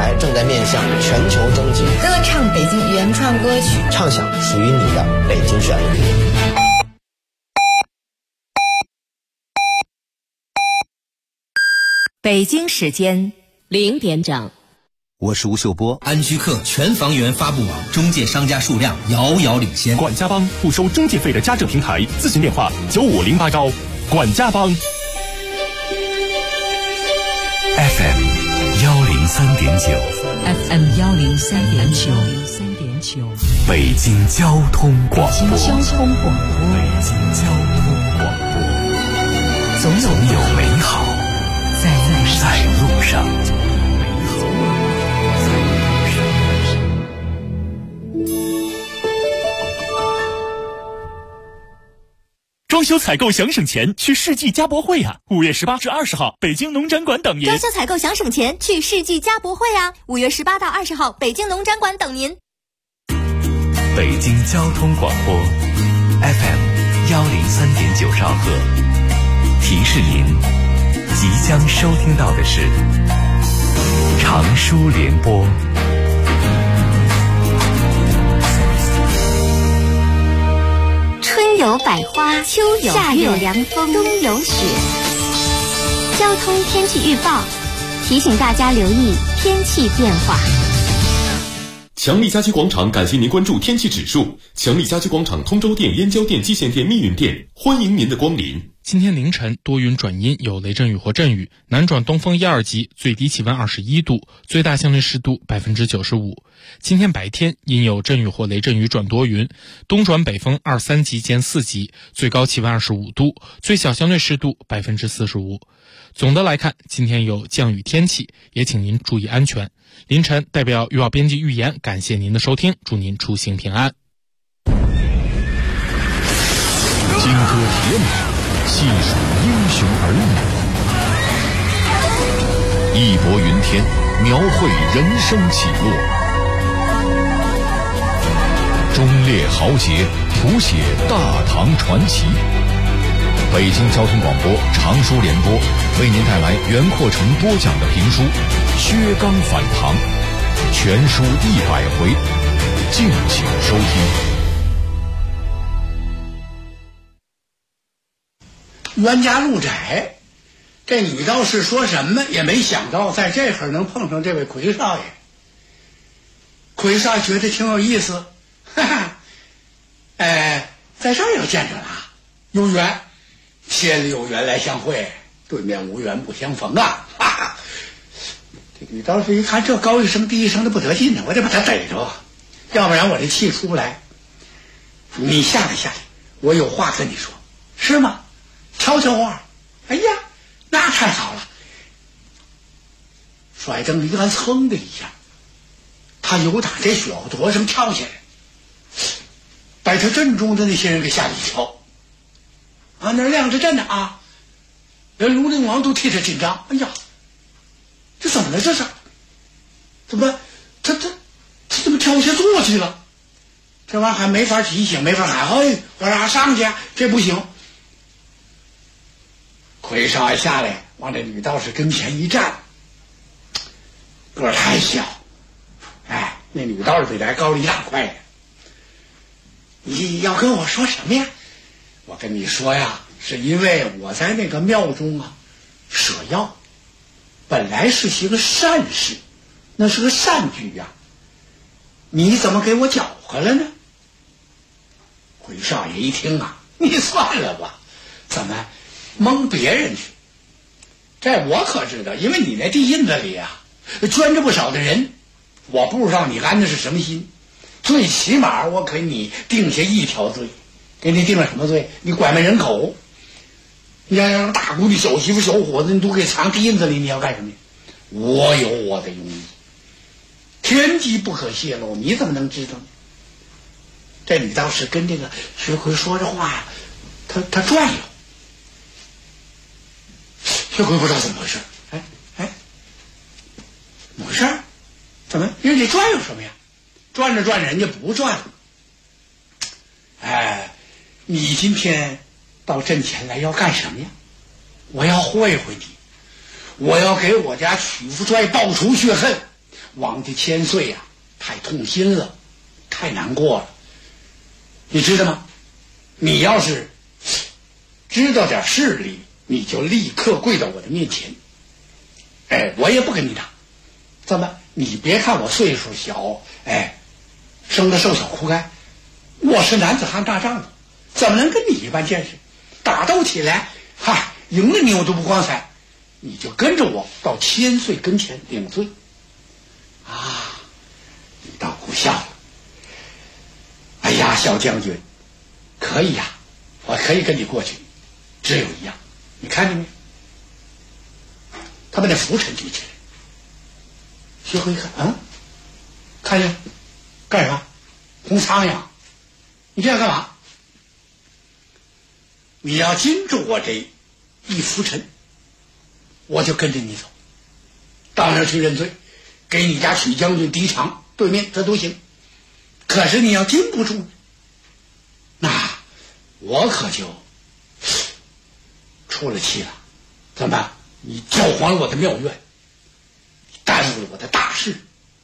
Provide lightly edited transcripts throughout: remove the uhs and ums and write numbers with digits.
台正在面向全球征集， 歌唱北京原创歌曲， 畅想属于你的北京旋律。 北京时间0点整， 我是吴秀波。 安居客全房源发布网中介商家数量遥遥领先， 管家帮不收中介费的家政平台，咨询电话95089，管家帮。 FM 103.9 北京交通广播，总有美好在路上。 装修采购想省钱，去世纪家博会啊！5月18至20号，北京农展馆等您。 装修采购想省钱，去世纪家博会啊！5月18到20号，北京农展馆等您。 北京交通广播 FM 103.9兆赫，提示您即将收听到的是长舒联播。 春有百花，秋有夏有凉风，冬有雪。交通天气预报提醒大家留意天气变化。 强力家居广场感谢您关注天气指数。强力家居广场通州店、燕郊店、蓟县店、密云店，欢迎您的光临。 今天凌晨多云转阴，有雷阵雨或阵雨，南转东风1、2级，最低气温21度，最大相对湿度95%。今天白天阴有阵雨或雷阵雨转多云，东转北风2、3级兼4级，最高气温25度，最小相对湿度45%。总的来看，今天有降雨天气，也请您注意安全。凌晨代表预报编辑预言，感谢您的收听，祝您出行平安。 金戈铁马，细数英雄儿女，义薄云天，描绘人生起落，忠烈豪杰，谱写大唐传奇。北京交通广播长舒联播为您带来袁阔成播讲的评书《薛刚反唐》，全书100回，敬请收听。 冤家路窄，这女道士说什么也没想到在这会儿能碰上这位魁少爷。魁少爷觉得挺有意思，哈哈，在这儿又见着了，有缘，千里有缘来相会，对面无缘不相逢啊！哈哈，这女道士一看这高一声低一声的不得劲呢，我得把他逮着，要不然我这气出不来。你下来下来，我有话跟你说，是吗？悄悄话，哎呀，那太好了！甩灯一按，噌的一下，他有打这小桌上跳下来，把他阵中的那些人给吓了一跳。啊，那亮着阵呢啊！连卢陵王都替他紧张。哎呀，这怎么了？这是怎么？他怎么跳下坐去了？这玩意儿还没法提醒，没法喊，哎，我让他上去，这不行。魁少爷下来，往这女道士跟前一站，个儿太小，哎，那女道士比咱高了一大块。你要跟我说什么呀？我跟你说呀，是因为我在那个庙中啊舍药，本来是些个善事，那是个善举呀，你怎么给我搅和了呢？魁少爷一听啊，你算了吧，怎么蒙别人去？这我可知道，因为你那地印子里啊捐着不少的人，我不知道你安的是什么心，最起码我给你定下一条罪。给你定了什么罪？你拐卖人口，你让大姑的小媳妇小伙子你都给藏地印子里，你要干什么？我有我的用意，天机不可泄露，你怎么能知道呢？这女道士跟这个薛奎说这话呀，他转悠。薛奎不知道怎么回事，怎么回事？怎么人家转悠什么呀？转着转着人家不转了。你今天到阵前来要干什么呀？我要会会你，我要给我家曲福帅报仇雪恨， 王的千岁呀，太痛心了，太难过了。你知道吗？你要是知道点事理，你就立刻跪到我的面前。我也不跟你打。怎么？你别看我岁数小，生得瘦小枯干，我是男子汉大丈夫，怎么能跟你一般见识？打斗起来，赢了你我都不光彩。你就跟着我到千岁跟前领罪。你倒苦笑了。哎呀，小将军，可以呀，我可以跟你过去，只有一样，你看见没？他把那拂尘举起来。薛奎一看，看见干啥？红苍蝇，你这样干嘛？你要禁住我这一拂尘，我就跟着你走，到那儿去认罪，给你家许将军敌场对面，这都行。可是你要禁不住，那我可就出了气了。怎么办？你搅黄了我的庙院，耽误了我的大事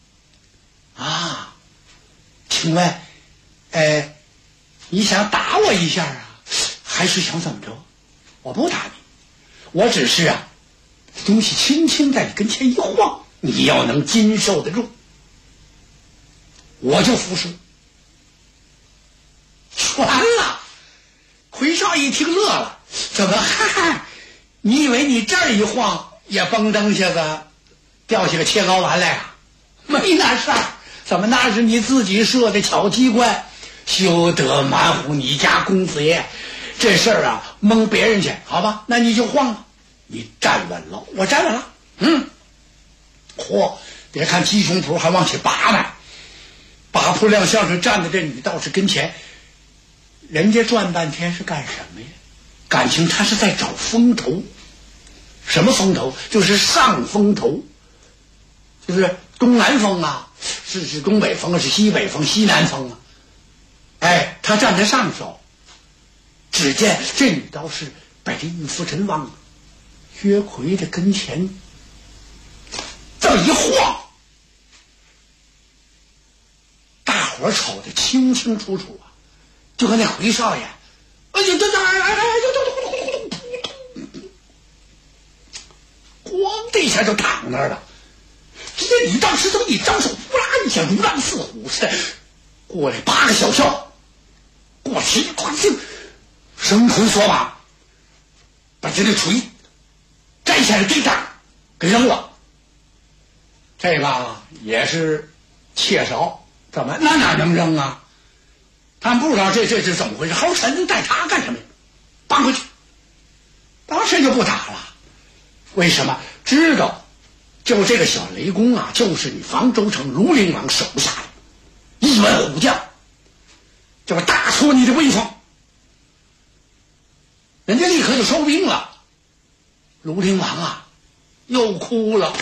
请问你想打我一下还是想怎么着？我不打你，我只是东西轻轻在你跟前一晃，你要能经受得住，我就服输。全了。奎少一听乐了，怎么你以为你这儿一晃也蹦蹬下子掉下个切糕丸来啊？没那事儿，怎么那是你自己设的巧机关，休得瞒唬你家公子爷。这事儿蒙别人去，好吧？那你就晃了，你站稳了，我站稳了。别看鸡胸脯还往起拔呢，拔扑亮相是站在这女道士跟前，人家转半天是干什么呀？感情他是在找风头。什么风头？就是上风头，就是东南风是东北风是西北风西南风他站在上手。只见这女道士把这玉拂尘往薛奎的跟前这么一晃，大伙儿瞅得清清楚楚就跟那奎少爷咣的一下就躺那儿了。这女道士这么一张手，呼啦一下如狼似虎似的过来8个小校，过去就生捆索马，把这个锤摘下来对仗给扔了。这个也是切少，怎么那哪能扔啊？他们不知道这是怎么回事，好神带他干什么？搬回去，当时就不打了。为什么？知道就这个小雷公就是你房州城庐陵王手下的一员虎将，就是大挫你的威风。人家立刻就收兵了。庐陵王又哭了。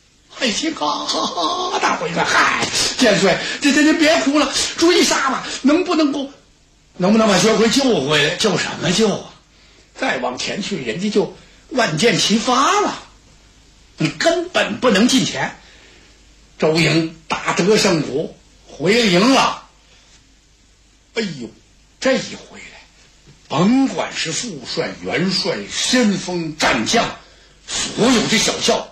大伙一看，千岁，这别哭了，追杀吧，能不能把薛奎救回来？救什么救再往前去，人家就万箭齐发了，你根本不能进前。周营大得胜鼓，回营了。这一回来，甭管是副帅、元帅、先锋、战将，所有的小校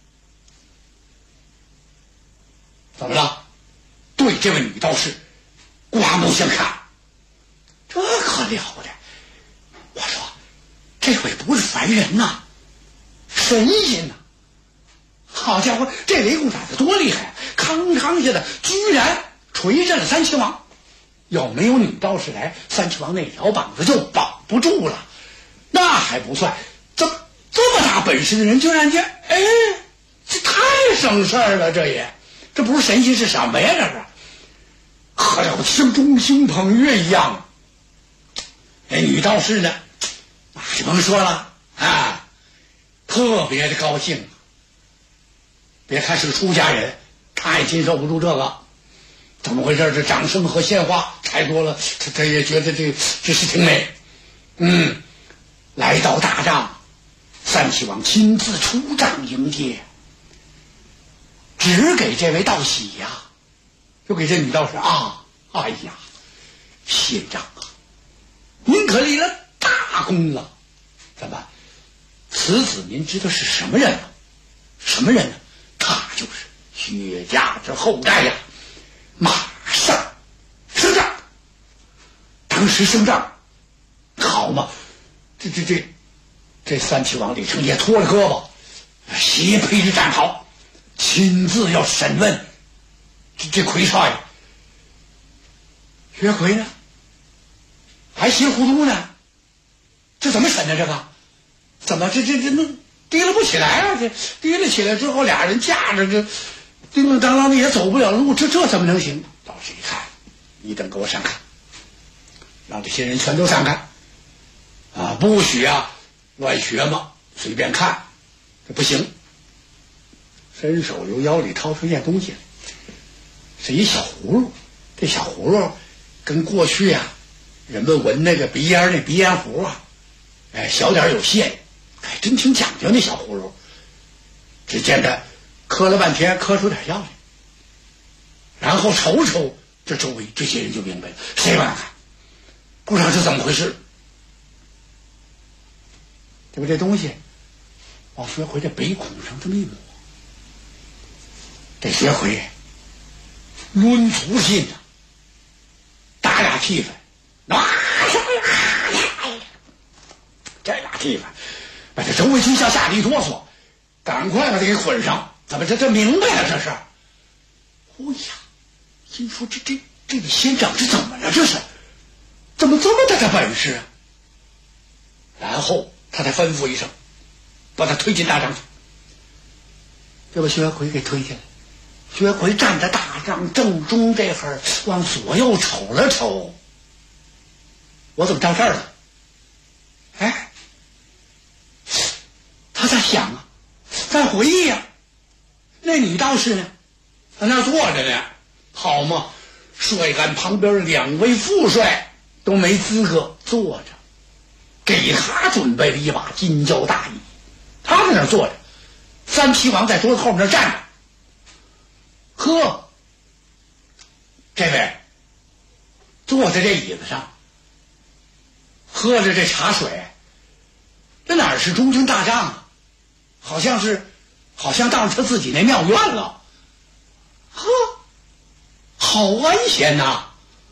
怎么了？对这位女道士刮目相看，这可了得！我说这位不是凡人神仙好家伙，这雷公打得多厉害，康下的居然锤震了三齐王。要没有女道士来，三齐王那条膀子就绑不住了。那还不算，这么大本事的人，就让人家这太省事儿了，这不是神仙是什么呀？这是可了像众星捧月一样。女道士呢，那就甭说了特别的高兴。别看是个出家人，他也经受不住这个。怎么回事？这掌声和鲜花太多了，他也觉得这是挺美。来到大帐，三齐王亲自出帐迎接。 只给这位道喜呀，就给这女道士啊，哎呀，县长啊，您可立了大功了。怎么，此子您知道是什么人吗？什么人呢？他就是薛家之后代呀，马上升帐。当时升帐，好嘛，这三齐王李成业脱了胳膊，斜披着战袍，亲自要审问这魁少爷。薛奎呢，还稀里糊涂呢，这怎么审呢？这个怎么这弄提了不起来啊？这提了起来之后，俩人架着这叮叮当当的也走不了路，这怎么能行？道士一看，你等给我闪开，让这些人全都闪开啊！不许啊乱学嘛，随便看，这不行。伸手由腰里掏出一件东西来，是一小葫芦。这小葫芦跟过去啊人们闻那个鼻烟那鼻烟壶啊，小点有限，还真挺讲究那小葫芦。只见他磕了半天，磕出点药来，然后瞅瞅这周围，这些人就明白了，谁往看，不知道这怎么回事。这不，这东西往薛奎这鼻孔上这么一抹，这薛奎抡足劲啊，打俩气氛，这俩气氛把这周围军校吓得一哆嗦，赶快把他给捆上。怎么这明白了这是？哎呀，心说这李县长这怎么了？这是怎么这么大的本事啊？然后他才吩咐一声，把他推进大帐去。就把薛奎给推进来。薛奎站在大帐正中这会儿，往左右瞅了瞅，我怎么到这儿了？哎，他在想啊，在回忆啊，那女道士呢，在那儿坐着呢，好嘛，帅杆旁边两位副帅都没资格坐着，给他准备了一把金交大椅，他在那儿坐着，三齐王在桌子后面那站着。呵，这位坐在这椅子上，喝着这茶水，这哪是中军大帐啊？好像到他自己那庙院了。呵，好安闲呐！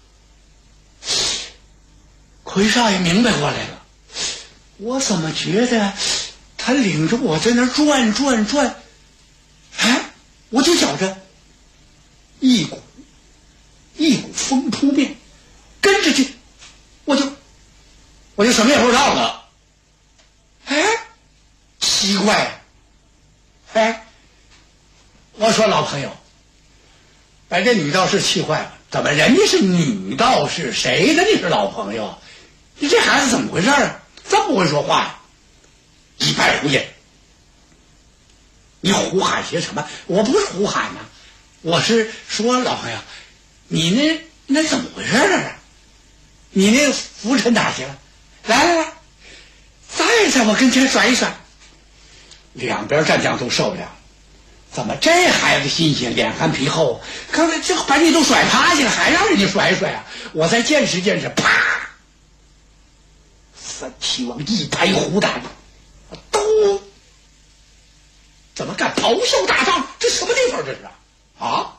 奎少爷明白过来了，我怎么觉得他领着我在那转，哎，我就觉着一股风扑面，跟着去，我就什么也不知道了。哎，奇怪，哎，我说老朋友，把这女道士气坏了。怎么人家是女道士，谁跟你是老朋友？你这孩子怎么回事啊？这么会说话呀？一派胡言！你胡喊些什么？我不是胡喊呐，我是说老朋友，你那怎么回事啊？你那拂尘哪去了？来，再在我跟前甩一甩。两边战将都受不了，怎么这孩子心性脸憨皮厚，刚才这把你都甩趴下了，还让人家甩一甩啊？我再见识，啪！三齐王一拍虎胆，都怎么敢咆哮大帐？这什么地方这是啊？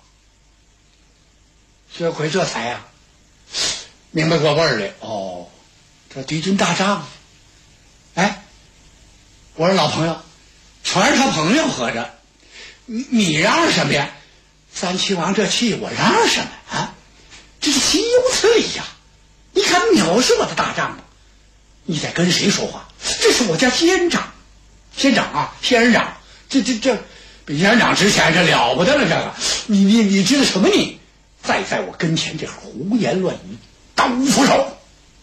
薛奎这才明白过味儿来。哦，这敌军大帐。哎，我说老朋友，全是他朋友合着，你嚷嚷什么呀？三齐王这气，我嚷嚷什么啊？这是岂有此理呀！你敢藐视我的大帐吗？你在跟谁说话？这是我家仙长啊，仙人掌，这比仙人掌值钱，这了不得了！这个，你知道什么？你再在我跟前这胡言乱语，刀斧手，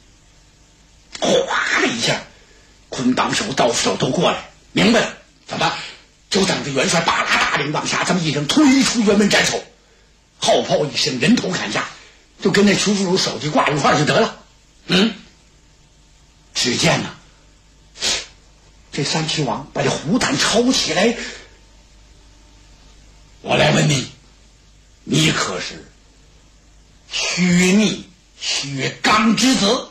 哗的一下，捆绑手、刀斧手都过来，明白了？怎么？就等着元帅把拉大领往下这么一扔，推出辕门斩首，号炮一声，人头砍下，就跟那屈福如手机挂一块就得了。只见呢，这三齐王把这虎胆抄起来， 我来问你，你可是薛逆、薛刚之子？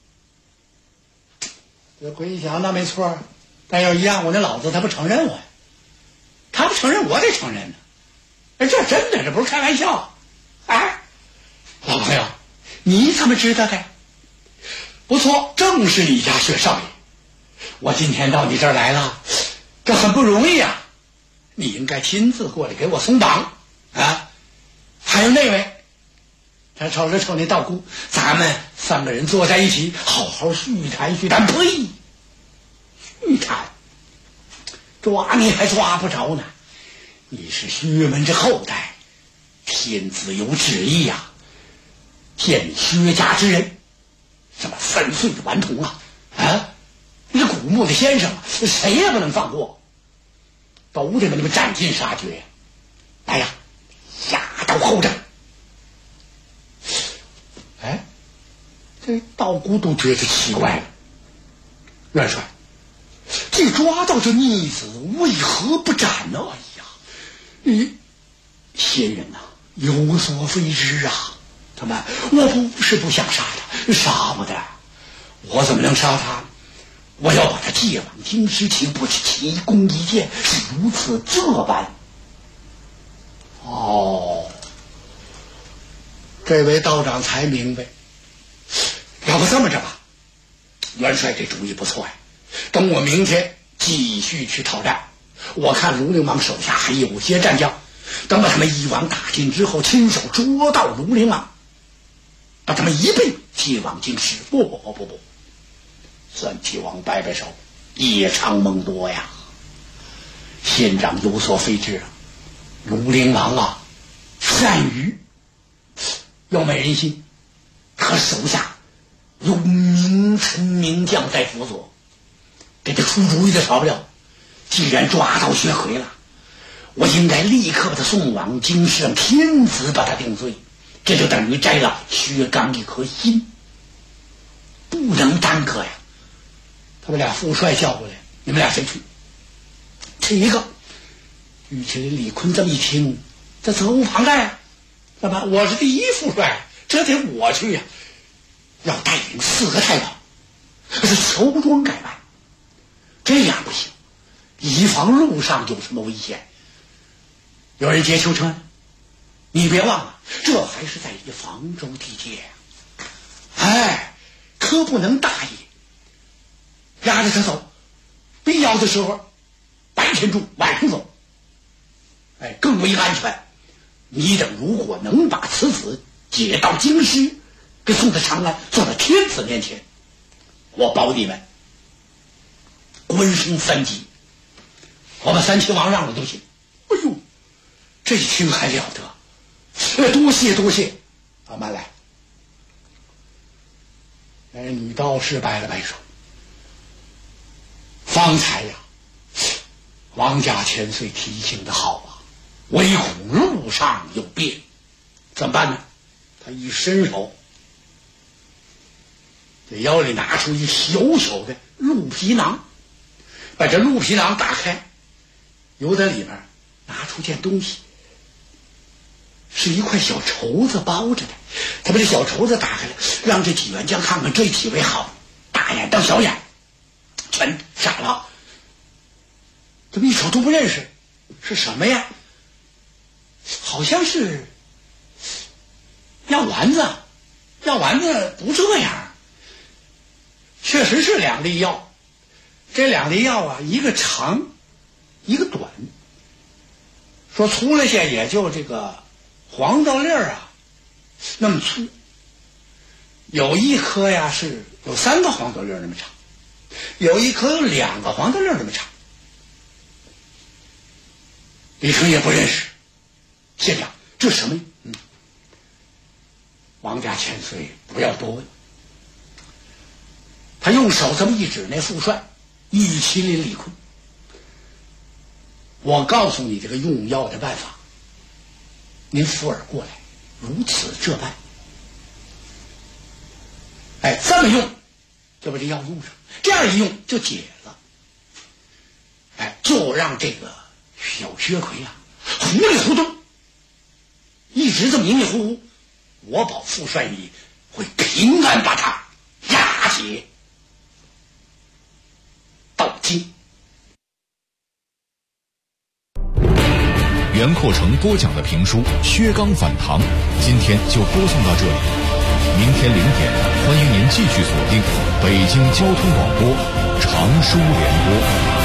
这鬼一想，那没错，但要一样，我那老子他不承认我呀，他不承认，我得承认呢。哎，这真的，这不是开玩笑。哎，老朋友，你怎么知道的？不错，正是你家薛少爷。我今天到你这儿来了，这很不容易啊，你应该亲自过来给我松绑啊。还有那位，他瞅着瞅那道姑，咱们3个人坐在一起，好好叙谈叙谈。呸！叙谈，抓你还抓不着呢。你是薛门之后代，天子有旨意呀，见薛家之人，什么3岁的顽童啊，那古墓的先生啊，谁也不能放过，都得给你们斩尽杀绝呀！来呀，下刀后正。哎，这道姑都觉得奇怪了，元帅，既抓到这逆子，为何不斩呢？哎呀，先人呐，有所非知啊！他们，我不是不想杀他，杀不得，我怎么能杀他？我要把他借往京师，岂不是奇功一件？是如此这般。哦，这位道长才明白。要不这么着吧，元帅这主意不错呀。等我明天继续去讨战，我看卢陵王手下还有些战将，等把他们一网打尽之后，亲手捉到卢陵王，把他们一并接往京师。不，三齐王摆摆手，夜长梦多呀。县长有所非知啊，卢陵王啊，善于要美人心，他手下有名臣名将在辅佐，给他出主意的少不了。既然抓到薛奎了，我应该立刻把他送往京师，让天子把他定罪，这就等于摘了薛刚一颗心，不能耽搁呀。他们俩副帅叫过来，你们俩谁去？这一个玉麒麟李逵这么一听，这责无旁贷啊！怎么？我是第一副帅，这得我去呀！要带领4个太保，这是乔装改扮，这样不行，以防路上有什么危险。有人劫囚车呢，你别忘了，这还是在房州地界呀！哎，可不能大意。押着他走，必要的时候白天住，晚上走，哎，更为安全。你等如果能把此子解到京师，给送到长安，送到天子面前，我保你们官升3级，我把3齐王让了都行。哎呦，这一听还了得！多谢，慢来。女道士摆了摆手。方才呀，王家千岁提醒的好啊，唯恐路上有变，怎么办呢？他一伸手，这腰里拿出一小小的鹿皮囊，把这鹿皮囊打开，由在里面拿出件东西，是一块小绸子包着的。他把这小绸子打开了，让这几员将看看，这几位好，大眼瞪小眼，全傻了，这么一瞅都不认识，是什么呀？好像是药丸子，药丸子不这样，确实是2粒药，这2粒药啊，一个长，一个短，说粗了些也就这个黄豆粒儿啊那么粗，有一颗呀是有3个黄豆粒那么长，有一颗有2个黄豆粒那么长。李成也不认识，县长，这什么？王家千岁不要多问。他用手这么一指那副帅玉麒麟李逵，我告诉你这个用药的办法，您扶耳过来，如此这般。哎，这么用就把这药用上，这样一用就解了。哎，就让这个小薛奎啊糊里糊涂，一直这么迷迷糊糊，我保副帅你会平安把他押解到京。 袁阔成播讲的评书《薛刚反唐》，今天就播送到这里。明天0点，欢迎您继续锁定北京交通广播长书联播。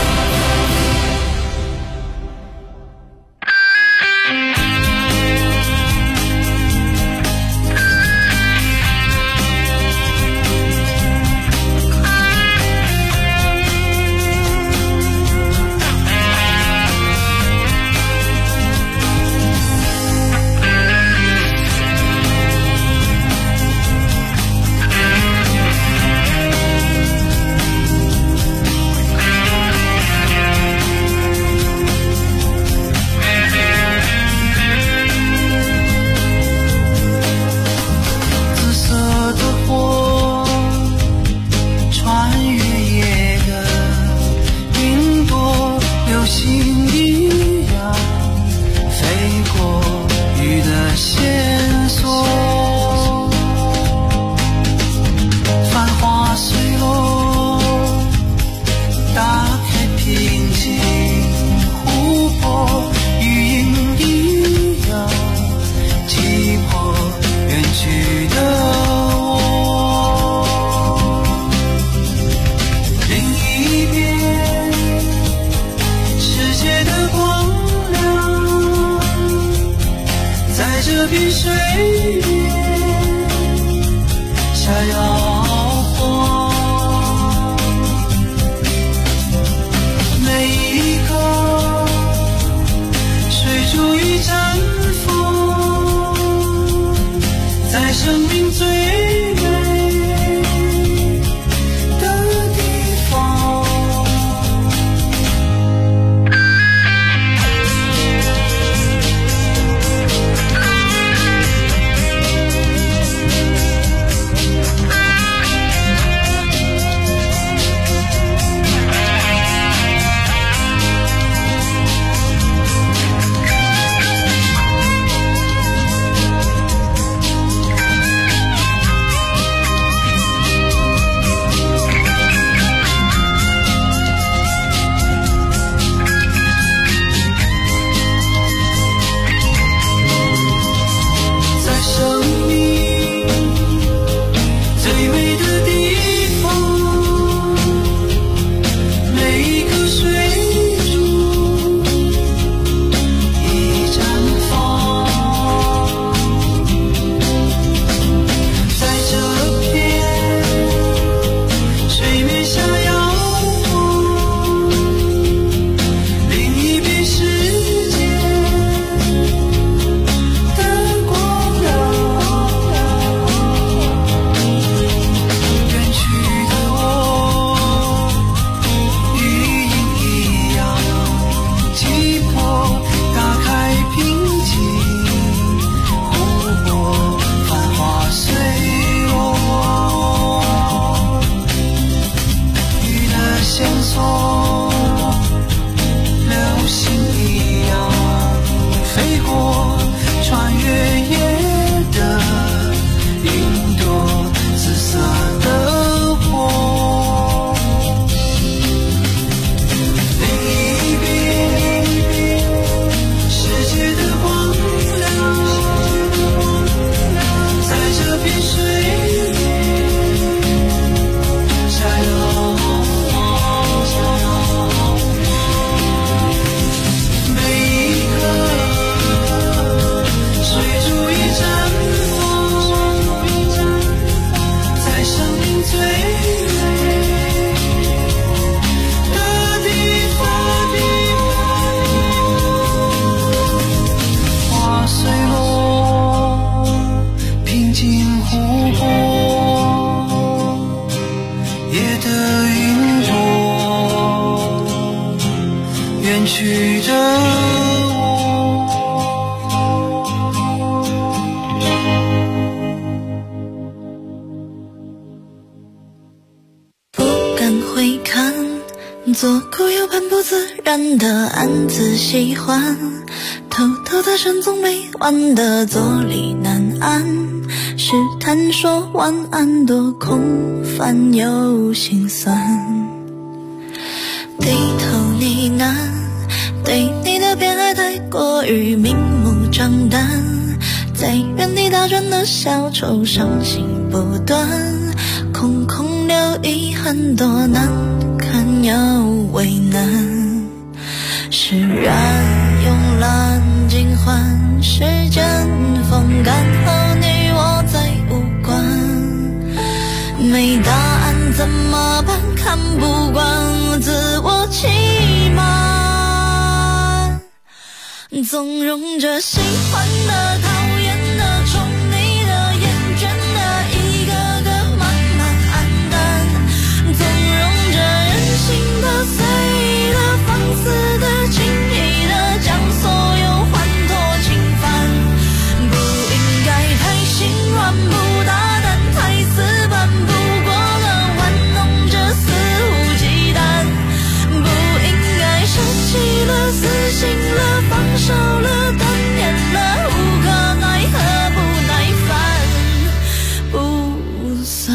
左顾右盼不自然的暗自喜欢，偷偷偷的神总没完的坐立难安，试探说晚安多空泛又心酸，低头呢喃，对你的偏爱太过于明目张胆，在原地打转的小丑伤心不断，空空留遗憾多难堪又为难，释然慵懒尽欢，时间风干后你我再无关，没答案怎么办？看不惯自我欺瞒，纵容着喜欢的、讨厌的、宠你的、厌倦的，一个个慢慢黯淡，纵容着任性的、随意的、放肆的、轻易的，将所有欢脱侵犯，不应该太心软，不大胆，太死板，不过了玩弄着肆无忌惮，不应该舍弃了、死心了、放手了、断念了，无可奈何，不耐烦，不算。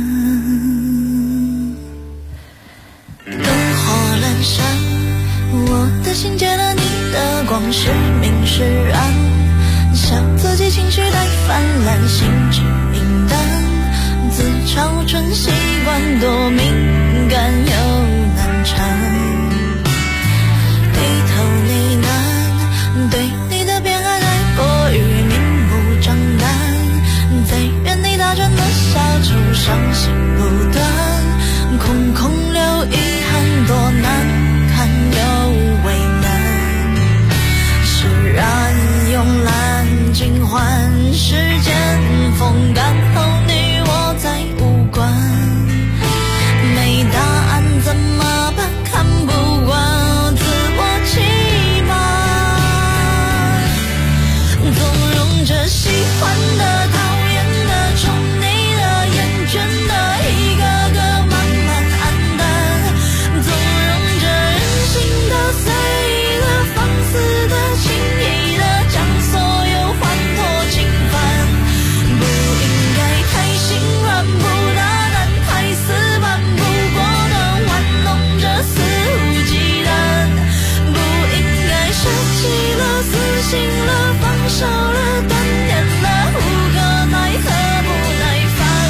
灯火阑珊，我的心借了你的光，是明是暗，笑自己情绪太泛滥，心智明淡，自嘲纯习惯多敏感又难缠，低头呢喃，对你的偏爱太过于明目张胆，在原地打转的小丑伤心不断，空空留遗憾多难堪又为难，释然慵懒尽欢，时间风干后你我再无关，没答案怎么办？看不惯自我欺瞒，纵容着喜欢的、讨厌的、宠你的、厌倦的，一个个慢慢黯淡，纵容着任性的、随意的、放肆的、轻易的，将所有欢脱侵犯，不应该太心软，不大胆，太死板，不过的玩弄着肆无忌惮，不应该舍弃了、死心了、放手了、断念了，无可奈何，不耐烦。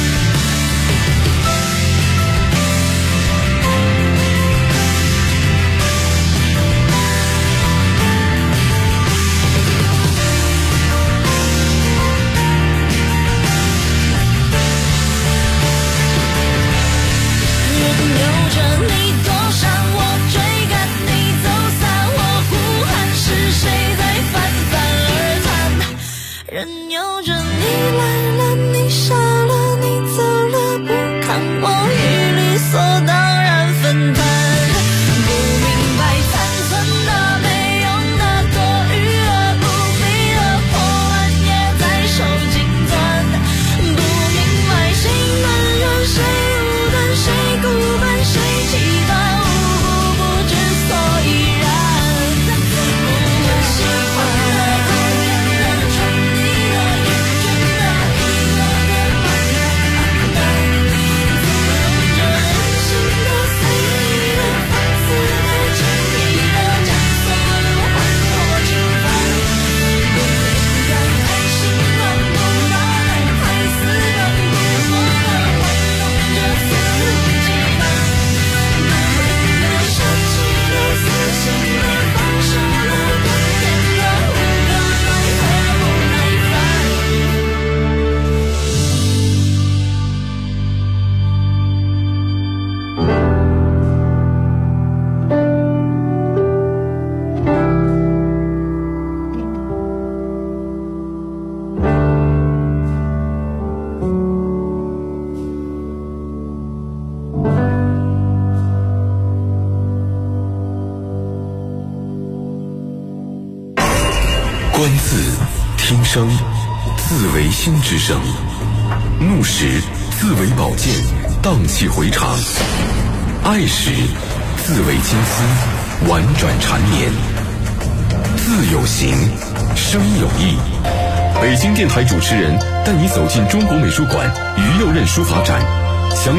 任由着你躲闪，我追赶你走散，我呼喊是谁在泛泛而谈，任由着你来了，你傻了，你走了，不看我与理所当然分担，不明白残存的、没用的、多余的、不必的破烂也在手紧攥，不明白谁暖热谁无端，谁孤单谁期盼，无故不知所以然，我喜欢的、讨厌的、宠你的、厌倦的，一个个慢慢黯淡，纵容着任性的、随意的、放肆的、轻易的，将所有欢脱侵犯，不应该太心软，不大胆，太死板，不过的玩弄着肆无忌惮，不应该舍弃了、死心了、放手了、断念了，无可奈何，不耐烦。 观字听声，字为心之声；怒时字为宝剑，荡气回肠；爱时字为金丝，婉转缠绵。 字有形，声有意。北京电台主持人带你走进中国美术馆于右任书法展。详